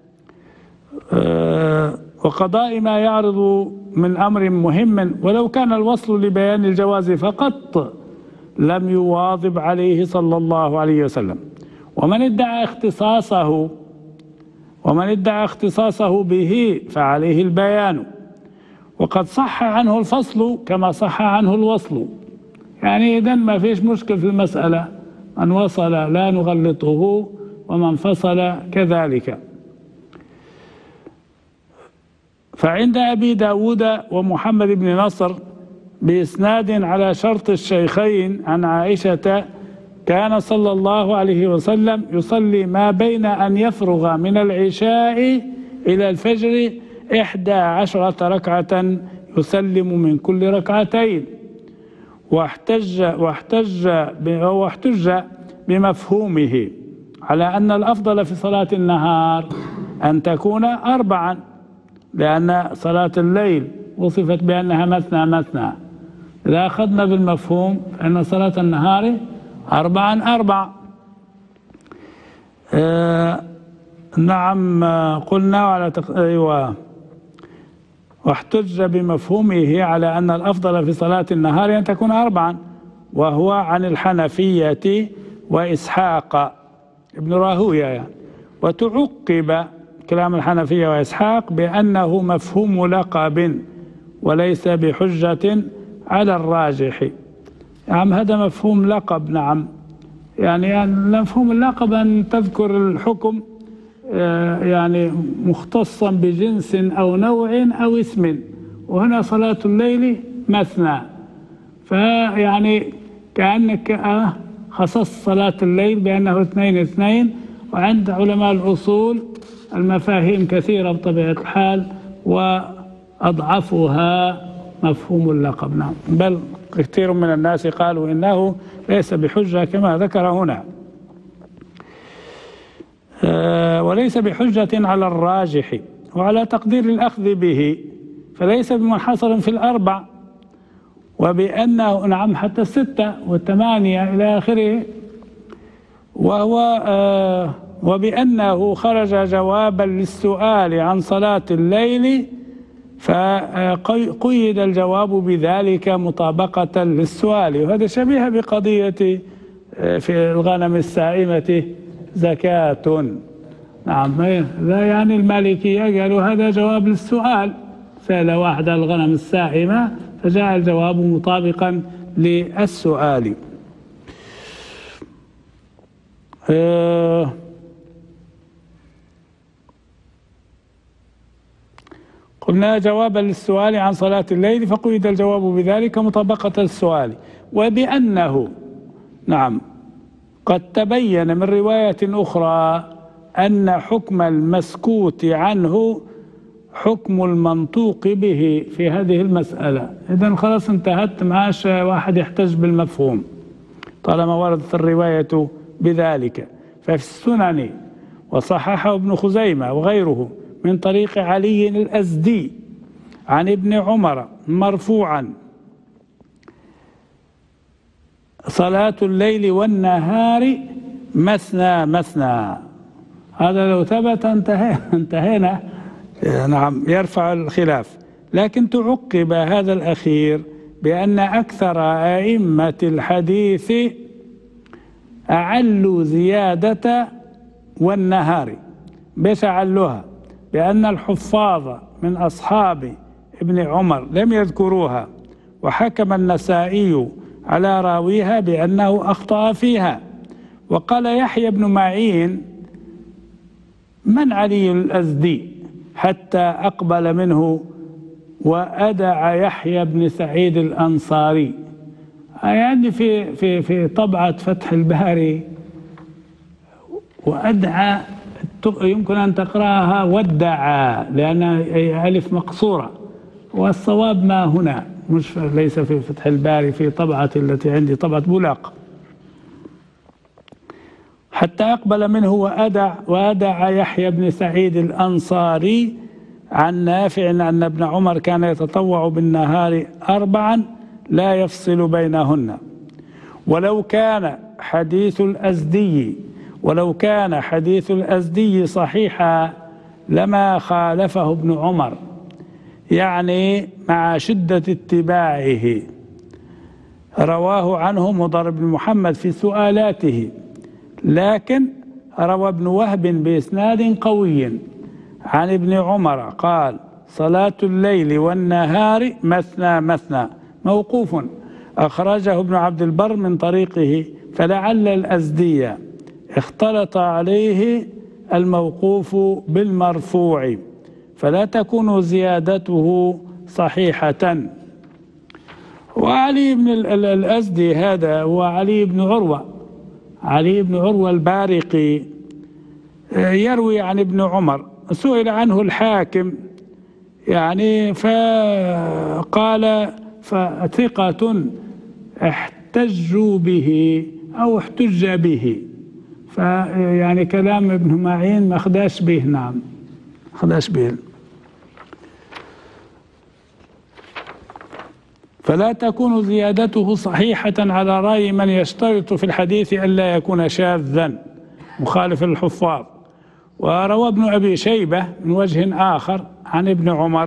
وقضاء ما يعرض من أمر مهم. ولو كان الوصل لبيان الجواز فقط لم يواظب عليه صلى الله عليه وسلم. ومن ادعى اختصاصه به فعليه البيان، وقد صح عنه الفصل كما صح عنه الوصل، يعني إذن ما فيش مشكل في المسألة، من وصل لا نغلطه ومن فصل كذلك. فعند أبي داود ومحمد بن نصر بإسناد على شرط الشيخين عن عائشة كان صلى الله عليه وسلم يصلي ما بين أن يفرغ من العشاء إلى الفجر 11 ركعة يسلم من كل ركعتين. واحتج بمفهومه على أن الأفضل في صلاة النهار أن تكون 4، لأن صلاة الليل وصفت بأنها مثنى. إذا أخذنا بالمفهوم فإن صلاة النهار 4. نعم قلنا على أيوة. واحتج بمفهومه على أن الأفضل في صلاة النهار أن تكون 4، وهو عن الحنفية وإسحاق ابن راهوية يعني. وتعقب كلام الحنفية وإسحاق بأنه مفهوم لقب وليس بحجة على الراجح. نعم هذا مفهوم لقب، نعم يعني مفهوم اللقب أن تذكر الحكم يعني مختصا بجنس أو نوع أو اسم، وهنا صلاة الليل مثنى، فيعني كأنك خصصت صلاة الليل بأنه 2 وعند علماء الأصول المفاهيم كثيرة بطبيعة الحال، وأضعفها مفهوم اللقب. نعم بل كثير من الناس قالوا إنه ليس بحجة كما ذكر هنا، وليس بحجة على الراجح وعلى تقدير الأخذ به، فليس بمنحصر في الأربع، وبأنه نعم حتى 6 و8 إلى آخره، وبأنه خرج جوابا للسؤال عن صلاة الليل، فقيد الجواب بذلك مطابقة للسؤال. وهذا شبيه بقضية في الغنم السائمة زكاة. نعم، لا يعني المالكية قالوا هذا جواب للسؤال، سأل واحد عن الغنم السائمة فجاء الجواب مطابقا للسؤال. قلنا جوابا للسؤال عن صلاة الليل، فقيد الجواب بذلك مطابقة السؤال. وبأنه نعم قد تبين من رواية أخرى أن حكم المسكوت عنه حكم المنطوق به في هذه المسألة. إذن خلاص انتهت، معاش واحد يحتج بالمفهوم طالما وردت الرواية بذلك. ففي السنن وصححه ابن خزيمة وغيره من طريق علي الأزدي عن ابن عمر مرفوعا: صلاة الليل والنهار مثنى مثنى. هذا لو ثبت انتهينا. نعم، يرفع الخلاف. لكن تعقب هذا الأخير بأن أكثر أئمة الحديث أعلوا زيادة والنهار. بيش أعلوها؟ بأن الحفاظ من أصحاب ابن عمر لم يذكروها، وحكم النسائي على راويها بأنه أخطأ فيها. وقال يحيى بن معين: من علي الأزدي حتى أقبل منه وأدع يحيى بن سعيد الأنصاري. يعني في طبعة فتح الباري وأدعى يمكن أن تقرأها ودعا لأنها ألف مقصورة، والصواب ما هنا، مش ليس في فتح الباري، في طبعة التي عندي طبعة بولاق. حتى أقبل منه وأدع يحيى بن سعيد الأنصاري عن نافع أن ابن عمر كان يتطوع بالنهار 4 لا يفصل بينهن. ولو كان حديث الأزدي صحيحا لما خالفه ابن عمر، يعني مع شدة اتباعه. رواه عنه مضر بن محمد في سؤالاته، لكن روى ابن وهب بإسناد قوي عن ابن عمر قال: صلاة الليل والنهار مثنى مثنى، موقوف، أخرجه ابن عبد البر من طريقه. فلعل الأزدي اختلط عليه الموقوف بالمرفوع، فلا تكون زيادته صحيحة. وعلي بن الأزدي هذا هو علي بن عروة البارقي، يروي عن ابن عمر. سئل عنه الحاكم يعني فقال فثقة احتجوا به أو احتج به، فيعني كلام ابن معين ما خداش به. نعم، خداش به. فلا تكون زيادته صحيحة على رأي من يشترط في الحديث ألا يكون شاذا مخالف للحفاظ. وروى ابن أبي شيبة من وجه آخر عن ابن عمر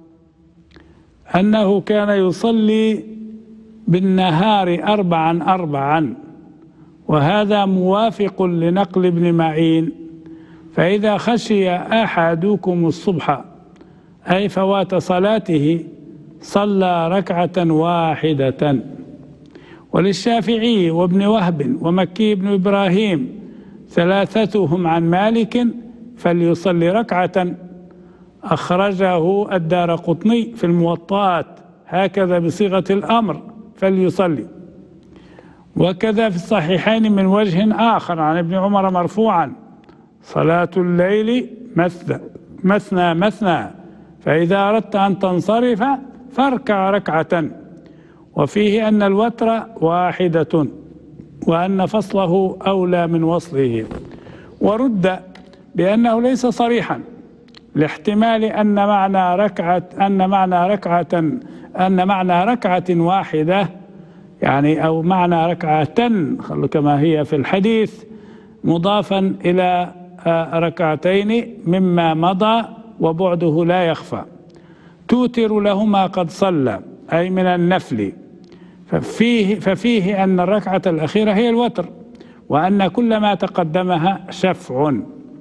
أنه كان يصلي بالنهار 4 وهذا موافق لنقل ابن معين. فإذا خشي أحدكم الصبح أي فوات صلاته صلى 1 ركعة. وللشافعي وابن وهب ومكي بن إبراهيم ثلاثتهم عن مالك فليصلي 1 ركعة. أخرجه الدارقطني في الموطئات هكذا بصيغة الأمر فليصلي. وكذا في الصحيحين من وجه آخر عن ابن عمر مرفوعا: صلاة الليل مثنى مثنى، فإذا أردت أن تنصرف فاركع 1 ركعة. وفيه أن الوتر 1 وأن فصله أولى من وصله. ورد بأنه ليس صريحا، لاحتمال أن معنى ركعة واحدة، يعني أو معنى ركعة خلوا كما هي في الحديث مضافا إلى ركعتين مما مضى وبعده لا يخفى. توتر له ما قد صلى أي من النفل، ففيه أن الركعة الأخيرة هي الوتر، وأن كل ما تقدمها شفع.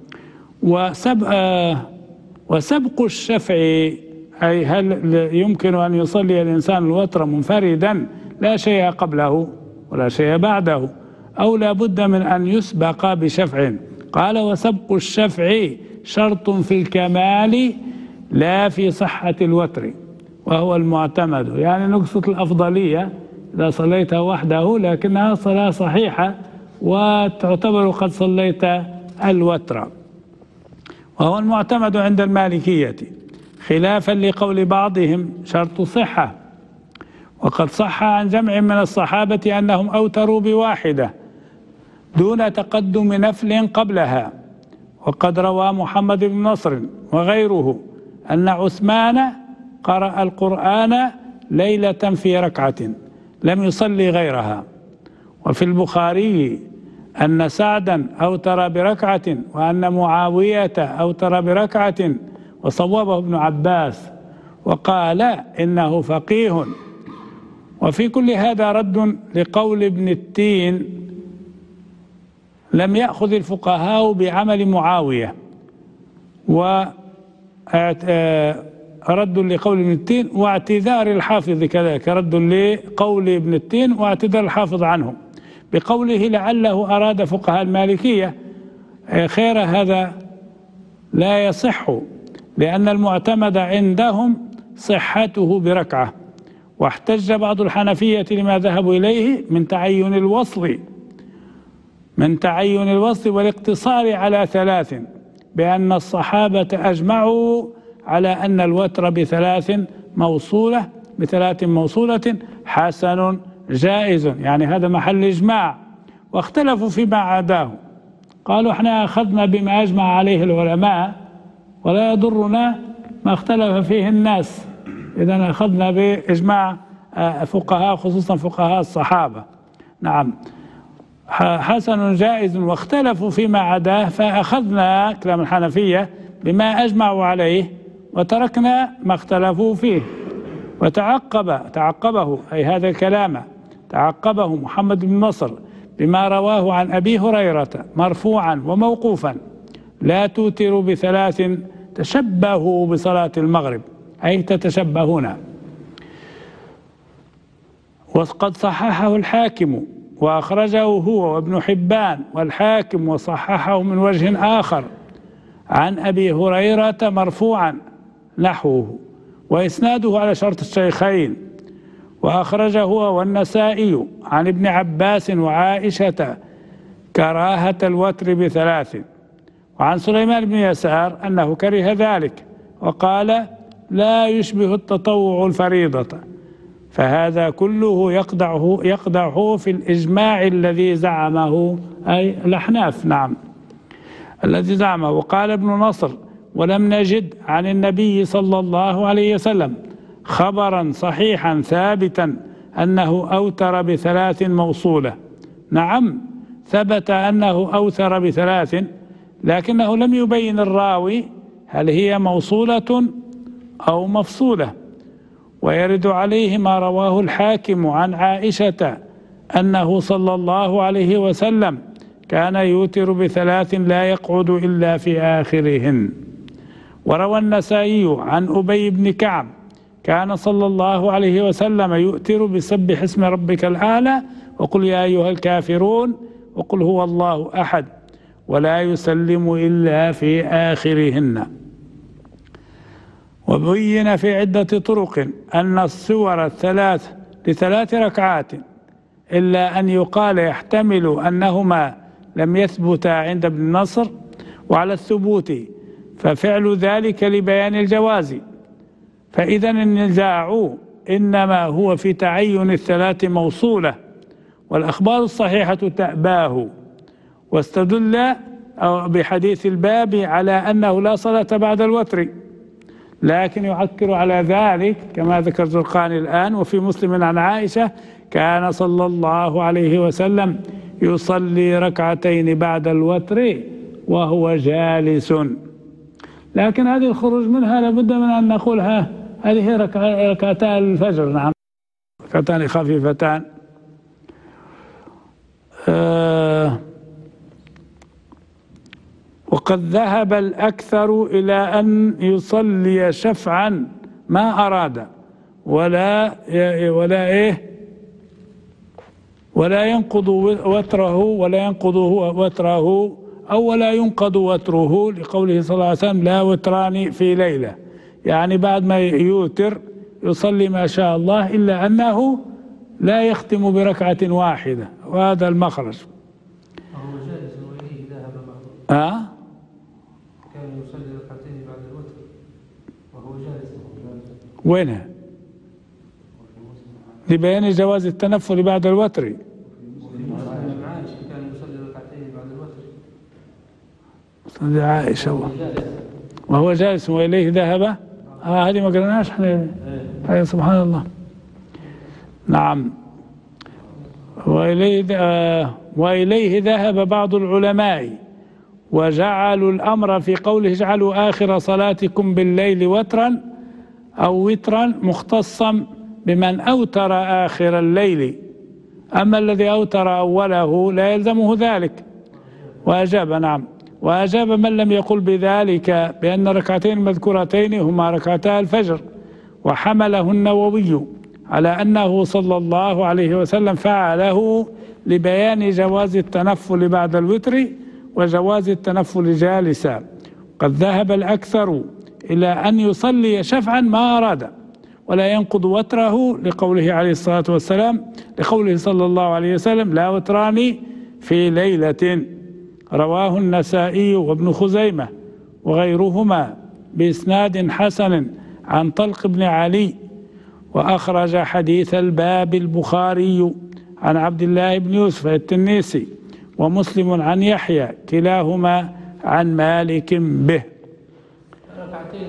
وسبق الشفع أي هل يمكن أن يصلي الإنسان الوتر منفردا لا شيء قبله ولا شيء بعده، أو لا بد من أن يسبق بشفع؟ قال وسبق الشفع شرط في الكمال لا في صحة الوتر وهو المعتمد، يعني نقصة الأفضلية إذا صليتها وحده لكنها صلاة صحيحة وتعتبر قد صليت الوتر، وهو المعتمد عند المالكية، خلافا لقول بعضهم شرط صحة. وقد صح عن جمع من الصحابة أنهم أوتروا بواحدة دون تقدم نفل قبلها. وقد روى محمد بن نصر وغيره أن عثمان قرأ القرآن ليلة في ركعة لم يصلي غيرها. وفي البخاري أن سعدا أوتر بركعة وأن معاوية أوتر بركعة، وصوبه ابن عباس وقال إنه فقيه. وفي كل هذا رد لقول ابن التين: لم يأخذ الفقهاء بعمل معاوية، ورد لقول ابن التين واعتذار الحافظ كذلك، رد لقول ابن التين واعتذار الحافظ عنه بقوله لعله أراد فقهاء المالكية خير، هذا لا يصح، لأن المعتمد عندهم صحته بركعة. واحتج بعض الحنفية لما ذهبوا إليه من تعين الوصل والاقتصار على ثلاث، بأن الصحابة أجمعوا على أن الوتر بثلاث موصولة حسن جائز، يعني هذا محل إجماع. واختلفوا فيما عداه، قالوا احنا أخذنا بما أجمع عليه العلماء ولا يضرنا ما اختلف فيه الناس، إذن أخذنا بإجماع فقهاء خصوصا فقهاء الصحابة. نعم، حسن جائز. واختلفوا فيما عداه فأخذنا كلام الحنفية بما أجمعوا عليه وتركنا ما اختلفوا فيه. تعقبه أي هذا الكلام تعقبه محمد بن نصر بما رواه عن أبي هريرة مرفوعا وموقوفا: لا توتروا بثلاث تشبهوا بصلاة المغرب، أي تتشبهون. وقد صححه الحاكم وأخرجه هو وابن حبان والحاكم، وصححه من وجه آخر عن أبي هريرة مرفوعا نحوه، وإسناده على شرط الشيخين. وأخرجه هو والنسائي عن ابن عباس وعائشة كراهة الوتر بثلاث. وعن سليمان بن يسار أنه كره ذلك وقال: لا يشبه التطوع الفريضة. فهذا كله يقدعه في الإجماع الذي زعمه أي الأحناف، نعم، الذي زعمه. وقال ابن نصر: ولم نجد عن النبي صلى الله عليه وسلم خبرا صحيحا ثابتا أنه أوتر بثلاث موصولة. نعم، ثبت أنه أوتر بثلاث، لكنه لم يبين الراوي هل هي موصولة أو مفصولة. ويرد عليه ما رواه الحاكم عن عائشة أنه صلى الله عليه وسلم كان يوتر بثلاث لا يقعد إلا في آخرهن. وروى النسائي عن أبي بن كعب كان صلى الله عليه وسلم يؤتر بسبح اسم ربك الأعلى وقل يا أيها الكافرون وقل هو الله أحد، ولا يسلم إلا في آخرهن. وبين في عدة طرق أن السور الثلاث لثلاث ركعات، إلا أن يقال يحتمل أنهما لم يثبتا عند ابن نصر، وعلى الثبوت ففعل ذلك لبيان الجواز. فإذا النزاع إنما هو في تعين الثلاث موصولة، والأخبار الصحيحة تأباه. واستدل أو بحديث الباب على أنه لا صلاة بعد الوتر، لكن يعكر على ذلك كما ذكر زرقاني الآن. وفي مسلم عن عائشة كان صلى الله عليه وسلم يصلي ركعتين بعد الوتر وهو جالس. لكن هذه الخروج منها لابد من أن نقولها هذه ركعتا الفجر، نعم، ركعتان خفيفتان. وقد ذهب الأكثر إلى أن يصلي شفعا ما أراد ولا ينقض وتره ولا ينقض وتره، لقوله صلى الله عليه وسلم لا وتران في ليلة، يعني بعد ما يوتر يصلي ما شاء الله، إلا أنه لا يختم بركعة واحدة، وهذا المخرج. هو جالس وإليه ذهب بعضه. كان يصلي ركعتين بعد الوتر وهو جالس. وينها؟ لبيان جواز التنفل بعد الوتر. كان يصلي ركعتين بعد الوتر. صلي عائشة وهو جالس وإليه ذهب. هذه ما قرناش احنا. سبحان الله. نعم. وإليه ذهب بعض العلماء وجعلوا الأمر في قوله اجعلوا آخر صلاتكم بالليل وترا أو وترا مختصا بمن أوتر آخر الليل، أما الذي أوتر أوله لا يلزمه ذلك. وأجاب، نعم، وأجاب من لم يقل بذلك بأن ركعتين المذكورتين هما ركعتا الفجر، وحمله النووي على أنه صلى الله عليه وسلم فعله لبيان جواز التنفل بعد الوتر وجواز التنفل جالسا. قد ذهب الأكثر إلى أن يصلي شفعا ما أراد ولا ينقض وتره، لقوله عليه الصلاة والسلام، لقوله صلى الله عليه وسلم لا وتران في ليلة. رواه النسائي وابن خزيمة وغيرهما بإسناد حسن عن طلق بن علي. وأخرج حديث الباب البخاري عن عبد الله بن يوسف التنيسي ومسلم عن يحيى كلاهما عن مالك به. ركعتين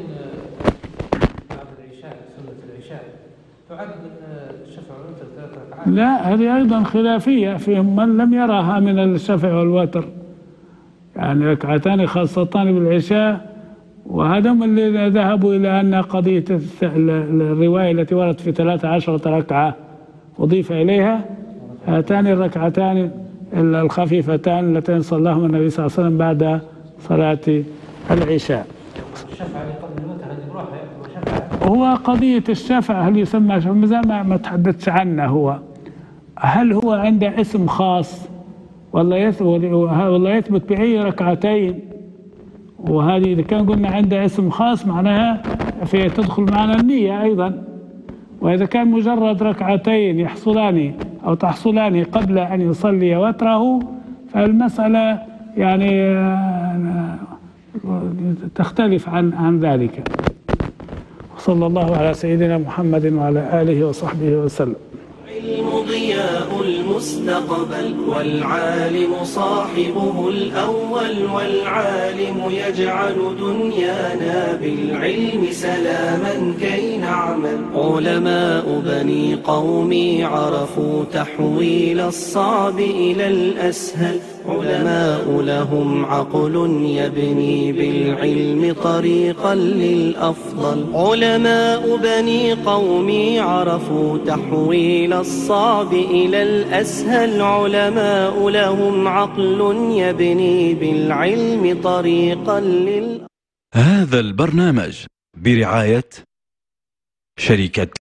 بعد العشاء، سنة العشاء، تعد من الشفع والوتر 3 ركعات؟ لا، هذه أيضا خلافية، فيهم من لم يرها من الشفع والوتر، يعني ركعتان خاصتان بالعشاء، وهذا اللي ذهبوا إلى أن قضية الرواية التي وردت في 13 ركعة أضيف إليها هاتان الركعتان الخفيفتان اللتين صلاهما النبي صلى الله عليه وسلم بعد صلاة العشاء. الشفع قبل الوتر هذه بروحها هو قضية الشفع هل يسمى شفع؟ ما تحدثش عنه. هو هل هو عنده اسم خاص ولا يثبت بأي ركعتين؟ وهذه إذا كان قلنا عنده اسم خاص معناها في تدخل معنا النية أيضا. وإذا كان مجرد ركعتين يحصلان أو تحصلان قبل أن يصلي وتره فالمسألة يعني تختلف عن ذلك. وصلى الله على سيدنا محمد وعلى آله وصحبه وسلم. العلم ضياء المستقبل والعالم صاحبه الأول، والعالم يجعل دنيانا بالعلم سلاما كي نعمل. علماء بني قومي عرفوا تحويل الصعب إلى الأسهل، علماء لهم عقل يبني بالعلم طريقا للأفضل. علماء بني قومي عرفوا تحويل الصعب إلى الأسهل، علماء لهم عقل يبني بالعلم طريقا هذا البرنامج برعاية شركة